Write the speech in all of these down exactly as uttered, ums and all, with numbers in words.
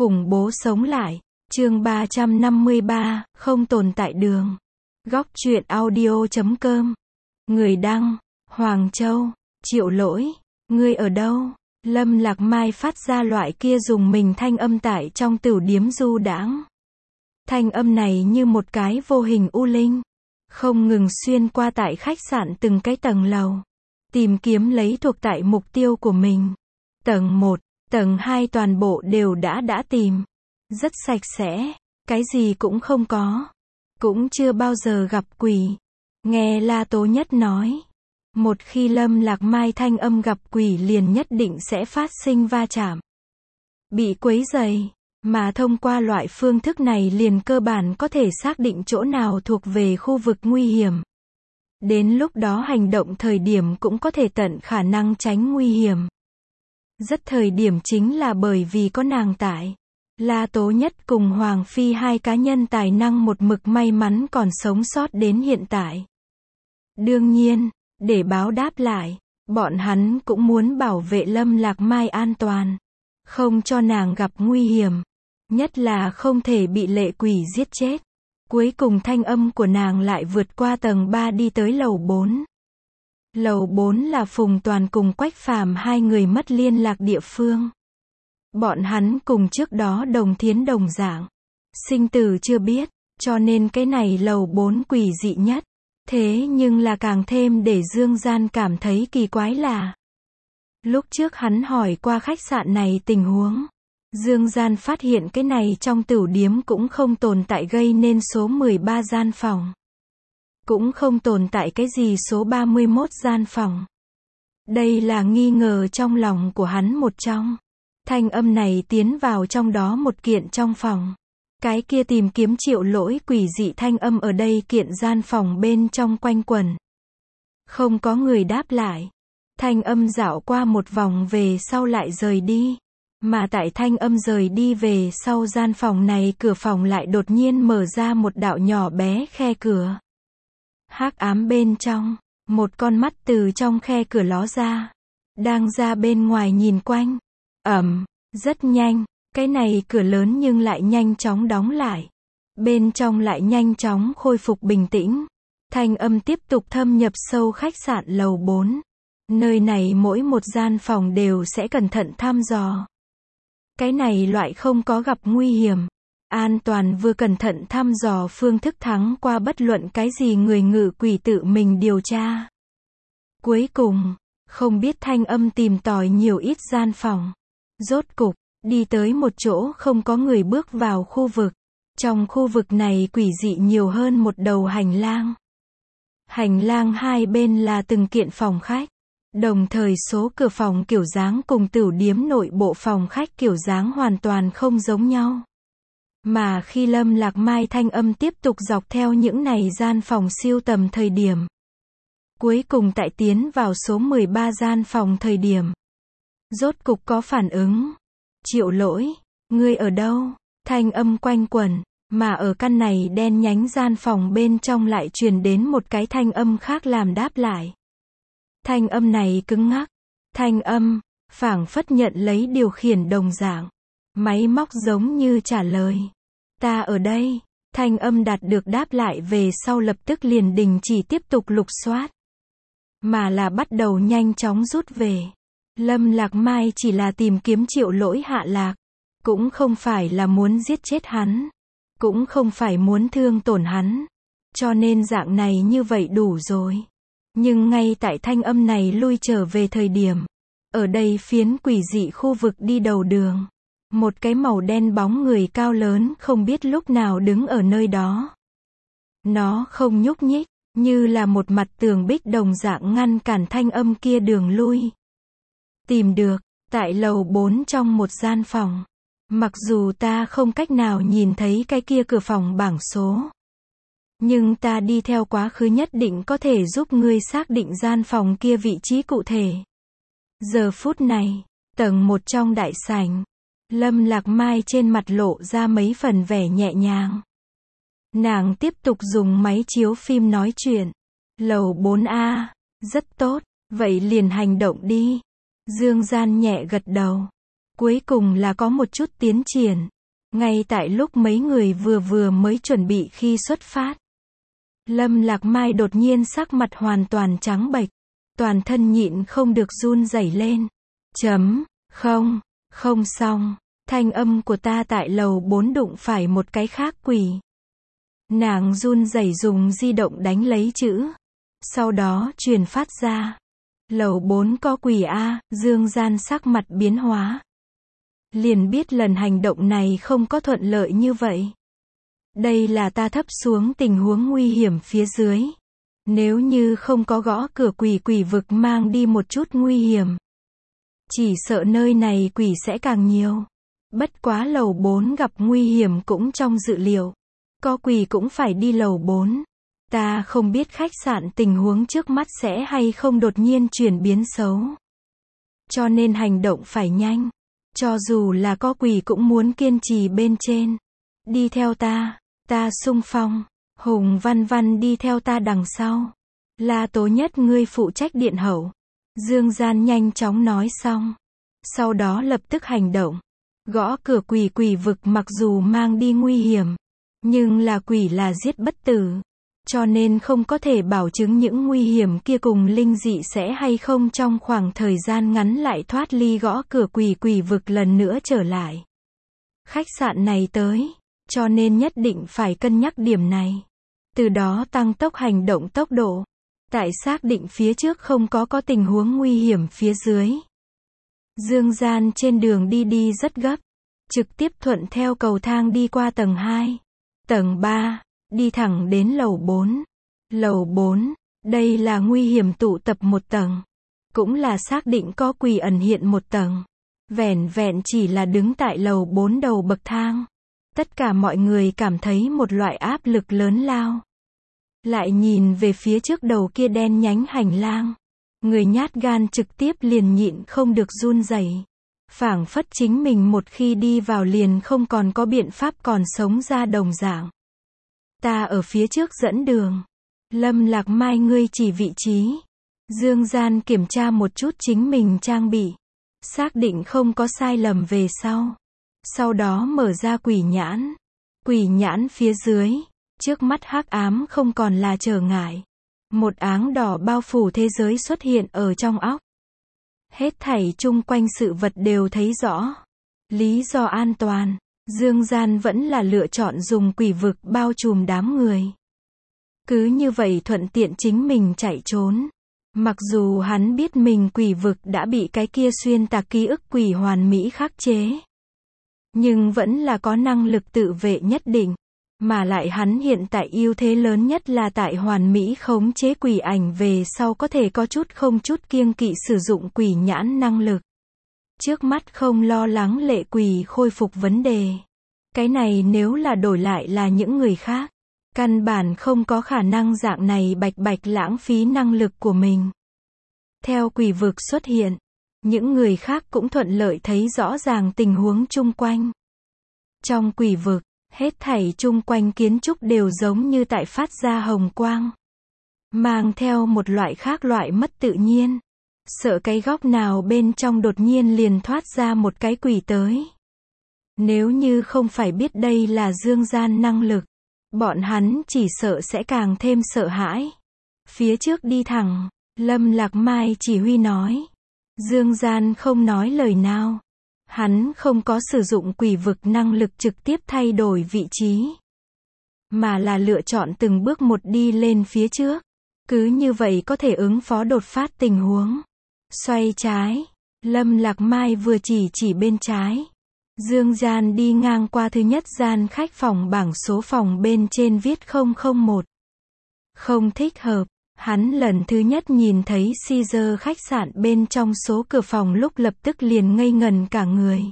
Khủng bố sống lại. Chương ba trăm năm mươi ba, không tồn tại đường. Góc truyện audio chấm com. Người đăng, Hoàng Châu. Triệu Lỗi, ngươi ở đâu? Lâm Lạc Mai phát ra loại kia dùng mình thanh âm tại trong tửu điếm du đãng. Thanh âm này như một cái vô hình u linh, không ngừng xuyên qua tại khách sạn từng cái tầng lầu, tìm kiếm lấy thuộc tại mục tiêu của mình. Tầng một, tầng hai toàn bộ đều đã đã tìm. Rất sạch sẽ, cái gì cũng không có. Cũng chưa bao giờ gặp quỷ. Nghe La Tố Nhất nói, một khi Lâm Lạc Mai thanh âm gặp quỷ liền nhất định sẽ phát sinh va chạm, bị quấy rầy, mà thông qua loại phương thức này liền cơ bản có thể xác định chỗ nào thuộc về khu vực nguy hiểm. Đến lúc đó hành động thời điểm cũng có thể tận khả năng tránh nguy hiểm. Rất thời điểm chính là bởi vì có nàng tại, La Tố Nhất cùng Hoàng Phi hai cá nhân tài năng một mực may mắn còn sống sót đến hiện tại. Đương nhiên, để báo đáp lại, bọn hắn cũng muốn bảo vệ Lâm Lạc Mai an toàn, không cho nàng gặp nguy hiểm, nhất là không thể bị lệ quỷ giết chết. Cuối cùng thanh âm của nàng lại vượt qua tầng ba đi tới lầu bốn. Lầu bốn là Phùng Toàn cùng Quách Phàm hai người mất liên lạc địa phương. Bọn hắn cùng trước đó đồng thiến đồng dạng, sinh tử chưa biết, cho nên cái này lầu bốn quỷ dị nhất. Thế nhưng là càng thêm để Dương Gian cảm thấy kỳ quái là, lúc trước hắn hỏi qua khách sạn này tình huống, Dương Gian phát hiện cái này trong tửu điếm cũng không tồn tại gây nên số mười ba gian phòng. Cũng không tồn tại cái gì số ba mươi mốt gian phòng. Đây là nghi ngờ trong lòng của hắn một trong. Thanh âm này tiến vào trong đó một kiện trong phòng. Cái kia tìm kiếm Triệu Lỗi quỷ dị thanh âm ở đây kiện gian phòng bên trong quanh quẩn. Không có người đáp lại. Thanh âm dạo qua một vòng về sau lại rời đi. Mà tại thanh âm rời đi về sau gian phòng này cửa phòng lại đột nhiên mở ra một đạo nhỏ bé khe cửa. Hắc ám bên trong, một con mắt từ trong khe cửa ló ra. Đang ra bên ngoài nhìn quanh. Ầm, rất nhanh, cái này cửa lớn nhưng lại nhanh chóng đóng lại. Bên trong lại nhanh chóng khôi phục bình tĩnh. Thanh âm tiếp tục thâm nhập sâu khách sạn lầu bốn. Nơi này mỗi một gian phòng đều sẽ cẩn thận thăm dò. Cái này loại không có gặp nguy hiểm, an toàn vừa cẩn thận thăm dò phương thức thắng qua bất luận cái gì người ngự quỷ tự mình điều tra. Cuối cùng, không biết thanh âm tìm tòi nhiều ít gian phòng. Rốt cục, đi tới một chỗ không có người bước vào khu vực. Trong khu vực này quỷ dị nhiều hơn một đầu hành lang. Hành lang hai bên là từng kiện phòng khách. Đồng thời số cửa phòng kiểu dáng cùng tửu điếm nội bộ phòng khách kiểu dáng hoàn toàn không giống nhau. Mà khi Lâm Lạc Mai thanh âm tiếp tục dọc theo những này gian phòng siêu tầm thời điểm. Cuối cùng tại tiến vào số mười ba gian phòng thời điểm. Rốt cục có phản ứng. Triệu Lỗi, ngươi ở đâu? Thanh âm quanh quẩn, mà ở căn này đen nhánh gian phòng bên trong lại truyền đến một cái thanh âm khác làm đáp lại. Thanh âm này cứng ngắc. Thanh âm, phảng phất nhận lấy điều khiển đồng dạng. Máy móc giống như trả lời. Ta ở đây. Thanh âm đạt được đáp lại về sau lập tức liền đình chỉ tiếp tục lục soát. Mà là bắt đầu nhanh chóng rút về. Lâm Lạc Mai chỉ là tìm kiếm Triệu Lỗi hạ lạc. Cũng không phải là muốn giết chết hắn. Cũng không phải muốn thương tổn hắn. Cho nên dạng này như vậy đủ rồi. Nhưng ngay tại thanh âm này lui trở về thời điểm, ở đây phiến quỷ dị khu vực đi đầu đường, một cái màu đen bóng người cao lớn không biết lúc nào đứng ở nơi đó. Nó không nhúc nhích, như là một mặt tường bích đồng dạng ngăn cản thanh âm kia đường lui. Tìm được, tại lầu bốn trong một gian phòng. Mặc dù ta không cách nào nhìn thấy cái kia cửa phòng bảng số. Nhưng ta đi theo quá khứ nhất định có thể giúp ngươi xác định gian phòng kia vị trí cụ thể. Giờ phút này, tầng một trong đại sảnh, Lâm Lạc Mai trên mặt lộ ra mấy phần vẻ nhẹ nhàng. Nàng tiếp tục dùng máy chiếu phim nói chuyện. Lầu bốn A, rất tốt, vậy liền hành động đi. Dương Gian nhẹ gật đầu. Cuối cùng là có một chút tiến triển. Ngay tại lúc mấy người vừa vừa mới chuẩn bị khi xuất phát. Lâm Lạc Mai đột nhiên sắc mặt hoàn toàn trắng bệch. Toàn thân nhịn không được run rẩy lên. Chấm, không, không xong. Thanh âm của ta tại lầu bốn đụng phải một cái khác quỷ. Nàng run rẩy dùng di động đánh lấy chữ. Sau đó truyền phát ra. Lầu bốn có quỷ a, Dương Gian sắc mặt biến hóa. Liền biết lần hành động này không có thuận lợi như vậy. Đây là ta thấp xuống tình huống nguy hiểm phía dưới. Nếu như không có gõ cửa quỷ quỷ vực mang đi một chút nguy hiểm. Chỉ sợ nơi này quỷ sẽ càng nhiều. Bất quá lầu bốn gặp nguy hiểm cũng trong dự liệu. Có quỷ cũng phải đi lầu bốn. Ta không biết khách sạn tình huống trước mắt sẽ hay không đột nhiên chuyển biến xấu. Cho nên hành động phải nhanh. Cho dù là có quỷ cũng muốn kiên trì bên trên. Đi theo ta, ta xung phong. Hùng Văn Văn đi theo ta đằng sau. La Tố Nhất ngươi phụ trách điện hậu. Dương Gian nhanh chóng nói xong. Sau đó lập tức hành động. Gõ cửa quỷ quỷ vực mặc dù mang đi nguy hiểm. Nhưng là quỷ là giết bất tử. Cho nên không có thể bảo chứng những nguy hiểm kia cùng linh dị sẽ hay không trong khoảng thời gian ngắn lại thoát ly gõ cửa quỷ quỷ vực lần nữa trở lại. Khách sạn này tới. Cho nên nhất định phải cân nhắc điểm này. Từ đó tăng tốc hành động tốc độ. Tại xác định phía trước không có có tình huống nguy hiểm phía dưới. Dương Gian trên đường đi đi rất gấp. Trực tiếp thuận theo cầu thang đi qua tầng hai. Tầng ba. Đi thẳng đến lầu bốn. Lầu bốn. Đây là nguy hiểm tụ tập một tầng. Cũng là xác định có quỷ ẩn hiện một tầng. Vẻn vẹn chỉ là đứng tại lầu bốn đầu bậc thang. Tất cả mọi người cảm thấy một loại áp lực lớn lao. Lại nhìn về phía trước đầu kia đen nhánh hành lang. Người nhát gan trực tiếp liền nhịn không được run rẩy. Phảng phất chính mình một khi đi vào liền không còn có biện pháp còn sống ra đồng dạng. Ta ở phía trước dẫn đường. Lâm Lạc Mai ngươi chỉ vị trí. Dương Gian kiểm tra một chút chính mình trang bị. Xác định không có sai lầm về sau. Sau đó mở ra quỷ nhãn. Quỷ nhãn phía dưới. Trước mắt hắc ám không còn là trở ngại. Một áng đỏ bao phủ thế giới xuất hiện ở trong óc. Hết thảy chung quanh sự vật đều thấy rõ. Lý do an toàn. Dương Gian vẫn là lựa chọn dùng quỷ vực bao trùm đám người. Cứ như vậy thuận tiện chính mình chạy trốn. Mặc dù hắn biết mình quỷ vực đã bị cái kia xuyên tạc ký ức quỷ hoàn mỹ khắc chế. Nhưng vẫn là có năng lực tự vệ nhất định. Mà lại hắn hiện tại ưu thế lớn nhất là tại hoàn mỹ khống chế quỷ ảnh về sau có thể có chút không chút kiêng kỵ sử dụng quỷ nhãn năng lực. Trước mắt không lo lắng lệ quỷ khôi phục vấn đề. Cái này nếu là đổi lại là những người khác. Căn bản không có khả năng dạng này bạch bạch lãng phí năng lực của mình. Theo quỷ vực xuất hiện. Những người khác cũng thuận lợi thấy rõ ràng tình huống chung quanh. Trong quỷ vực. Hết thảy chung quanh kiến trúc đều giống như tại phát ra hồng quang. Mang theo một loại khác loại mất tự nhiên. Sợ cái góc nào bên trong đột nhiên liền thoát ra một cái quỷ tới. Nếu như không phải biết đây là Dương Gian năng lực. Bọn hắn chỉ sợ sẽ càng thêm sợ hãi. Phía trước đi thẳng. Lâm Lạc Mai chỉ huy nói. Dương Gian không nói lời nào. Hắn không có sử dụng quỷ vực năng lực trực tiếp thay đổi vị trí. Mà là lựa chọn từng bước một đi lên phía trước. Cứ như vậy có thể ứng phó đột phát tình huống. Xoay trái. Lâm Lạc Mai vừa chỉ chỉ bên trái. Dương Gian đi ngang qua thứ nhất gian khách phòng bảng số phòng bên trên viết không không một. Không thích hợp. Hắn lần thứ nhất nhìn thấy Caesar khách sạn bên trong số cửa phòng lúc lập tức liền ngây ngần cả người.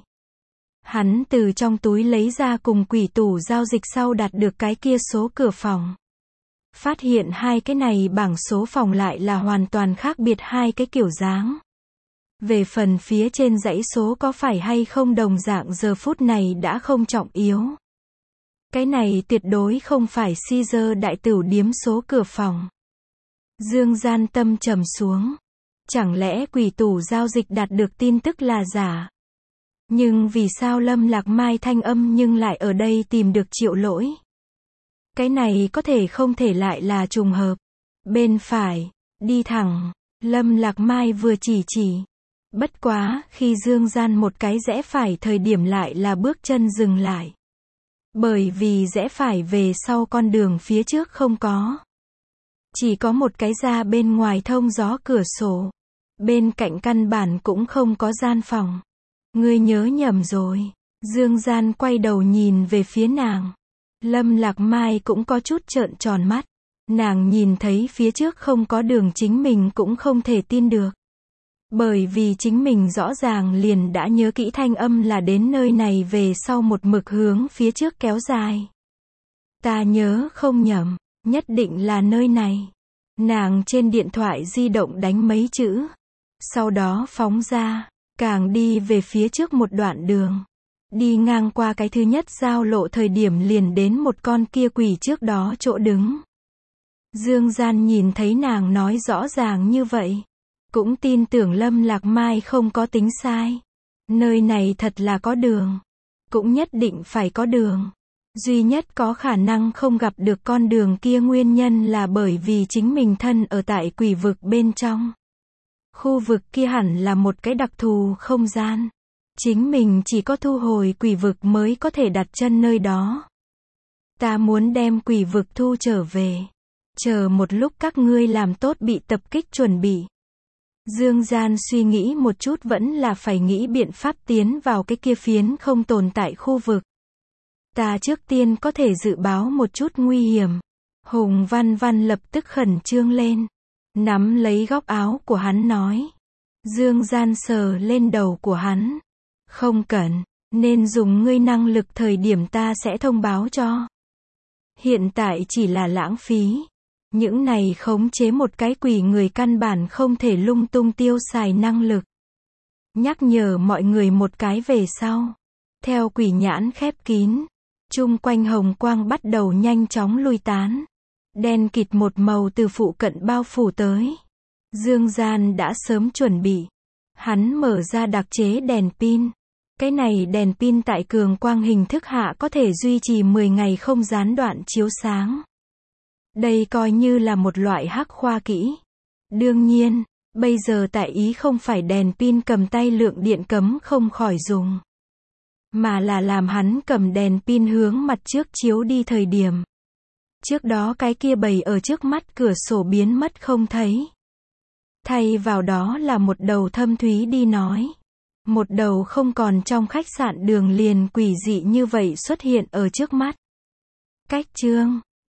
Hắn từ trong túi lấy ra cùng quỷ tủ giao dịch sau đạt được cái kia số cửa phòng. Phát hiện hai cái này bảng số phòng lại là hoàn toàn khác biệt hai cái kiểu dáng. Về phần phía trên dãy số có phải hay không đồng dạng giờ phút này đã không trọng yếu. Cái này tuyệt đối không phải Caesar đại tửu điếm số cửa phòng. Dương Gian tâm trầm xuống. Chẳng lẽ quỷ tủ giao dịch đạt được tin tức là giả? Nhưng vì sao Lâm Lạc Mai thanh âm nhưng lại ở đây tìm được Triệu Lỗi? Cái này có thể không thể lại là trùng hợp. Bên phải, đi thẳng, Lâm Lạc Mai vừa chỉ chỉ. Bất quá, khi Dương Gian một cái rẽ phải thời điểm lại là bước chân dừng lại. Bởi vì rẽ phải về sau con đường phía trước không có. Chỉ có một cái ra bên ngoài thông gió cửa sổ. Bên cạnh căn bản cũng không có gian phòng. Ngươi nhớ nhầm rồi. Dương Gian quay đầu nhìn về phía nàng. Lâm Lạc Mai cũng có chút trợn tròn mắt. Nàng nhìn thấy phía trước không có đường chính mình cũng không thể tin được. Bởi vì chính mình rõ ràng liền đã nhớ kỹ thanh âm là đến nơi này về sau một mực hướng phía trước kéo dài. Ta nhớ không nhầm, nhất định là nơi này. Nàng trên điện thoại di động đánh mấy chữ. Sau đó phóng ra, càng đi về phía trước một đoạn đường. Đi ngang qua cái thứ nhất giao lộ thời điểm liền đến một con kia quỷ trước đó chỗ đứng. Dương Gian nhìn thấy nàng nói rõ ràng như vậy. Cũng tin tưởng Lâm Lạc Mai không có tính sai. Nơi này thật là có đường. Cũng nhất định phải có đường. Duy nhất có khả năng không gặp được con đường kia nguyên nhân là bởi vì chính mình thân ở tại quỷ vực bên trong. Khu vực kia hẳn là một cái đặc thù không gian. Chính mình chỉ có thu hồi quỷ vực mới có thể đặt chân nơi đó. Ta muốn đem quỷ vực thu trở về. Chờ một lúc các ngươi làm tốt bị tập kích chuẩn bị. Dương Gian suy nghĩ một chút vẫn là phải nghĩ biện pháp tiến vào cái kia phiến không tồn tại khu vực. Ta trước tiên có thể dự báo một chút nguy hiểm. Hùng Văn Văn lập tức khẩn trương lên. Nắm lấy góc áo của hắn nói. Dương Gian sờ lên đầu của hắn. Không cần, nên dùng ngươi năng lực thời điểm ta sẽ thông báo cho. Hiện tại chỉ là lãng phí. Những này khống chế một cái quỷ người căn bản không thể lung tung tiêu xài năng lực. Nhắc nhở mọi người một cái về sau. Theo quỷ nhãn khép kín. Chung quanh hồng quang bắt đầu nhanh chóng lui tán. Đen kịt một màu từ phụ cận bao phủ tới. Dương Gian đã sớm chuẩn bị. Hắn mở ra đặc chế đèn pin. Cái này đèn pin tại cường quang hình thức hạ có thể duy trì mười ngày không gián đoạn chiếu sáng. Đây coi như là một loại hắc khoa kỹ. Đương nhiên, bây giờ tại ý không phải đèn pin cầm tay lượng điện cấm không khỏi dùng. Mà là làm hắn cầm đèn pin hướng mặt trước chiếu đi thời điểm. Trước đó cái kia bầy ở trước mắt cửa sổ biến mất không thấy. Thay vào đó là một đầu thâm thúy đi nói. Một đầu không còn trong khách sạn đường liền quỷ dị như vậy xuất hiện ở trước mắt. Cách chương